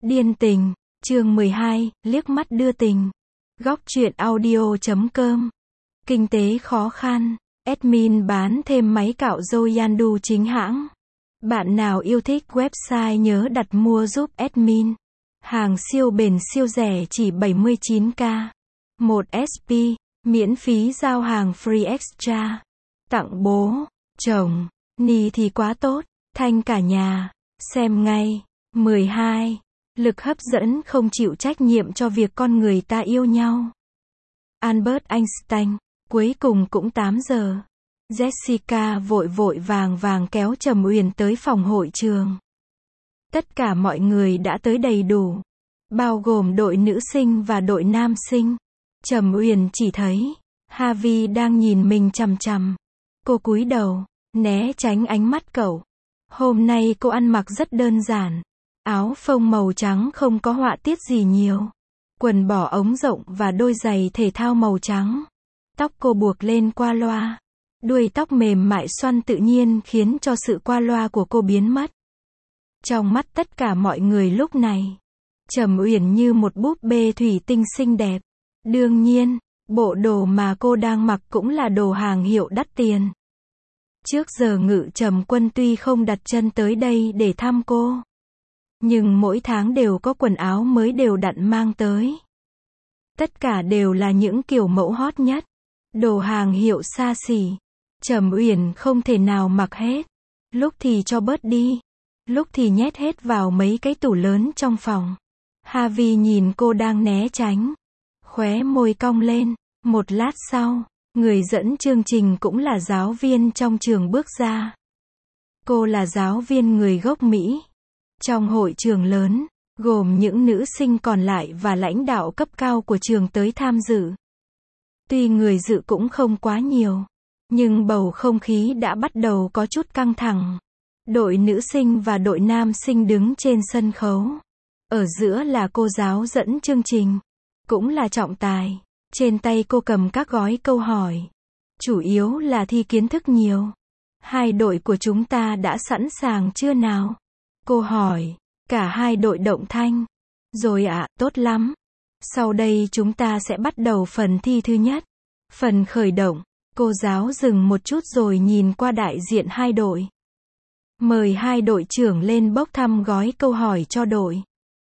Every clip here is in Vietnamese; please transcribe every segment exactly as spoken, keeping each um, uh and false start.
Điên tình, chương mười hai, liếc mắt đưa tình. Góc truyện audio chấm com. Kinh tế khó khăn, admin bán thêm máy cạo râu Yandu chính hãng. Bạn nào yêu thích website nhớ đặt mua giúp admin. Hàng siêu bền siêu rẻ chỉ bảy mươi chín k. một ét pê, miễn phí giao hàng free extra. Tặng bố, chồng, ni thì quá tốt, thanh cả nhà. Xem ngay. mười hai. Lực hấp dẫn không chịu trách nhiệm cho việc con người ta yêu nhau. Albert Einstein, cuối cùng cũng tám giờ. Jessica vội vội vàng vàng kéo Trầm Uyển tới phòng hội trường. Tất cả mọi người đã tới đầy đủ, bao gồm đội nữ sinh và đội nam sinh. Trầm Uyển chỉ thấy Harvey đang nhìn mình chằm chằm. Cô cúi đầu, né tránh ánh mắt cậu. Hôm nay cô ăn mặc rất đơn giản. Áo phông màu trắng không có họa tiết gì nhiều. Quần bò ống rộng và đôi giày thể thao màu trắng. Tóc cô buộc lên qua loa. Đuôi tóc mềm mại xoăn tự nhiên khiến cho sự qua loa của cô biến mất. Trong mắt tất cả mọi người lúc này, Trầm Uyển như một búp bê thủy tinh xinh đẹp. Đương nhiên, bộ đồ mà cô đang mặc cũng là đồ hàng hiệu đắt tiền. Trước giờ Ngự Trầm Quân tuy không đặt chân tới đây để thăm cô, nhưng mỗi tháng đều có quần áo mới đều đặn mang tới. Tất cả đều là những kiểu mẫu hot nhất. Đồ hàng hiệu xa xỉ. Trầm Uyển không thể nào mặc hết. Lúc thì cho bớt đi, lúc thì nhét hết vào mấy cái tủ lớn trong phòng. Harvey nhìn cô đang né tránh, khóe môi cong lên. Một lát sau, người dẫn chương trình cũng là giáo viên trong trường bước ra. Cô là giáo viên người gốc Mỹ. Trong hội trường lớn, gồm những nữ sinh còn lại và lãnh đạo cấp cao của trường tới tham dự. Tuy người dự cũng không quá nhiều, nhưng bầu không khí đã bắt đầu có chút căng thẳng. Đội nữ sinh và đội nam sinh đứng trên sân khấu. Ở giữa là cô giáo dẫn chương trình, cũng là trọng tài. Trên tay cô cầm các gói câu hỏi. Chủ yếu là thi kiến thức nhiều. Hai đội của chúng ta đã sẵn sàng chưa nào? Cô hỏi. Cả hai đội động thanh. Rồi ạ, à, tốt lắm. Sau đây chúng ta sẽ bắt đầu phần thi thứ nhất. Phần khởi động. Cô giáo dừng một chút rồi nhìn qua đại diện hai đội. Mời hai đội trưởng lên bốc thăm gói câu hỏi cho đội.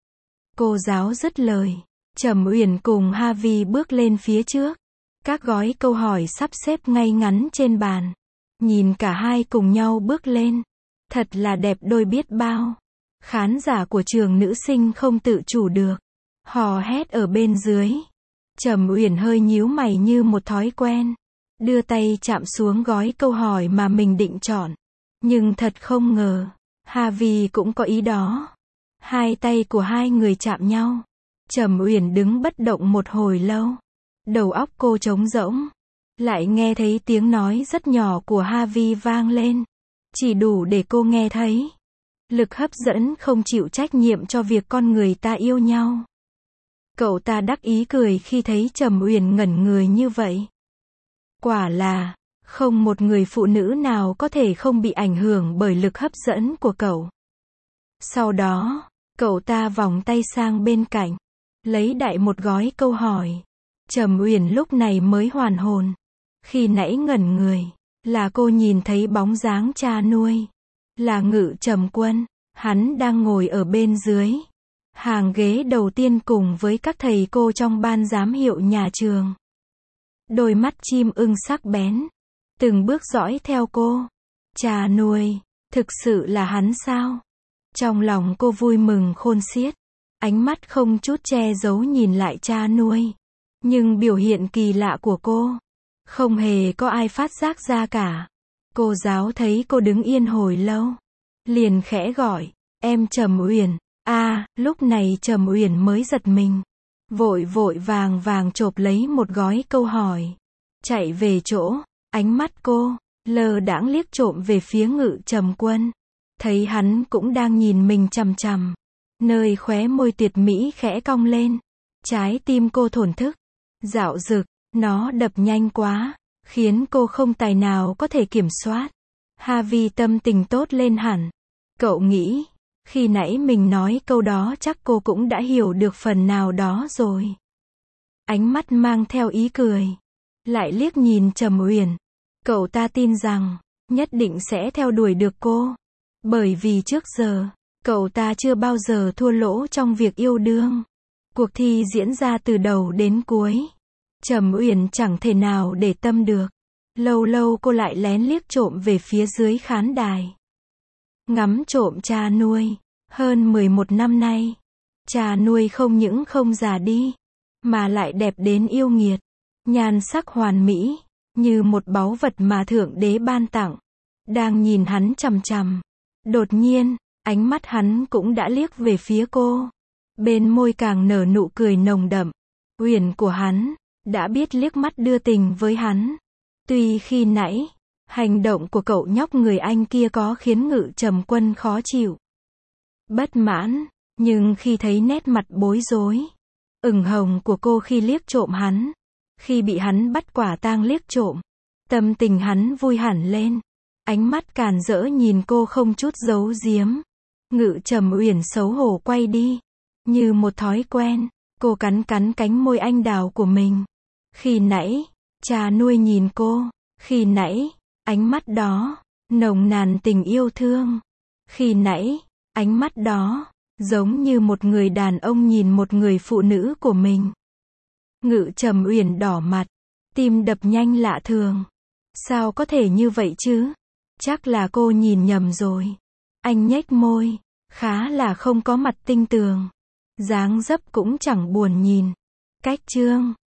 Cô giáo dứt lời. Trầm Uyển cùng Harvey bước lên phía trước. Các gói câu hỏi sắp xếp ngay ngắn trên bàn. Nhìn cả hai cùng nhau bước lên. Thật là đẹp đôi biết bao. Khán giả của trường nữ sinh không tự chủ được, hò hét ở bên dưới. Trầm Uyển hơi nhíu mày như một thói quen. Đưa tay chạm xuống gói câu hỏi mà mình định chọn. Nhưng thật không ngờ, Harvey cũng có ý đó. Hai tay của hai người chạm nhau. Trầm Uyển đứng bất động một hồi lâu. Đầu óc cô trống rỗng. Lại nghe thấy tiếng nói rất nhỏ của Harvey vang lên. Chỉ đủ để cô nghe thấy. Lực hấp dẫn không chịu trách nhiệm cho việc con người ta yêu nhau. Cậu ta đắc ý cười khi thấy Trầm Uyển ngẩn người như vậy. Quả là, không một người phụ nữ nào có thể không bị ảnh hưởng bởi lực hấp dẫn của cậu. Sau đó, cậu ta vòng tay sang bên cạnh, lấy đại một gói câu hỏi. Trầm Uyển lúc này mới hoàn hồn. Khi nãy ngẩn người, là cô nhìn thấy bóng dáng cha nuôi. Là Ngự Trầm Quân. Hắn đang ngồi ở bên dưới hàng ghế đầu tiên cùng với các thầy cô trong ban giám hiệu nhà trường. Đôi mắt chim ưng sắc bén, từng bước dõi theo cô. Cha nuôi, thực sự là hắn sao? Trong lòng cô vui mừng khôn xiết, ánh mắt không chút che giấu nhìn lại cha nuôi. Nhưng biểu hiện kỳ lạ của cô, không hề có ai phát giác ra cả. Cô giáo thấy cô đứng yên hồi lâu, liền khẽ gọi, em Trầm Uyển. A, à, lúc này Trầm Uyển mới giật mình. Vội vội vàng vàng chộp lấy một gói câu hỏi. Chạy về chỗ, ánh mắt cô, lơ đãng liếc trộm về phía Ngự Trầm Quân. Thấy hắn cũng đang nhìn mình chằm chằm. Nơi khóe môi tuyệt mỹ khẽ cong lên. Trái tim cô thổn thức. Dạo dực, nó đập nhanh quá, khiến cô không tài nào có thể kiểm soát. Harvey tâm tình tốt lên hẳn. Cậu nghĩ, Khi nãy mình nói câu đó chắc cô cũng đã hiểu được phần nào đó rồi. Ánh mắt mang theo ý cười. Lại liếc nhìn Trầm Uyển. Cậu ta tin rằng, nhất định sẽ theo đuổi được cô. Bởi vì trước giờ, cậu ta chưa bao giờ thua lỗ trong việc yêu đương. Cuộc thi diễn ra từ đầu đến cuối. Trầm Uyển chẳng thể nào để tâm được. Lâu lâu cô lại lén liếc trộm về phía dưới khán đài. Ngắm trộm cha nuôi. Hơn mười một năm nay, cha nuôi không những không già đi, mà lại đẹp đến yêu nghiệt. Nhan sắc hoàn mỹ, như một báu vật mà Thượng Đế ban tặng. Đang nhìn hắn chằm chằm. Đột nhiên, ánh mắt hắn cũng đã liếc về phía cô. Bên môi càng nở nụ cười nồng đậm. Uyển của hắn, đã biết liếc mắt đưa tình với hắn. Tuy khi nãy, hành động của cậu nhóc người Anh kia có khiến Ngự Trầm Quân khó chịu, bất mãn, nhưng khi thấy nét mặt bối rối, ửng hồng của cô khi liếc trộm hắn, khi bị hắn bắt quả tang liếc trộm, tâm tình hắn vui hẳn lên. Ánh mắt càn rỡ nhìn cô không chút giấu giếm. Ngự Trầm Uyển xấu hổ quay đi. Như một thói quen, cô cắn cắn cánh môi anh đào của mình. Khi nãy, cha nuôi nhìn cô. Khi nãy, ánh mắt đó, nồng nàn tình yêu thương. Khi nãy, ánh mắt đó, giống như một người đàn ông nhìn một người phụ nữ của mình. Ngự Trầm Uyển đỏ mặt, tim đập nhanh lạ thường. Sao có thể như vậy chứ? Chắc là cô nhìn nhầm rồi. Anh nhếch môi, khá là không có mặt tinh tường. Dáng dấp cũng chẳng buồn nhìn. Cách chương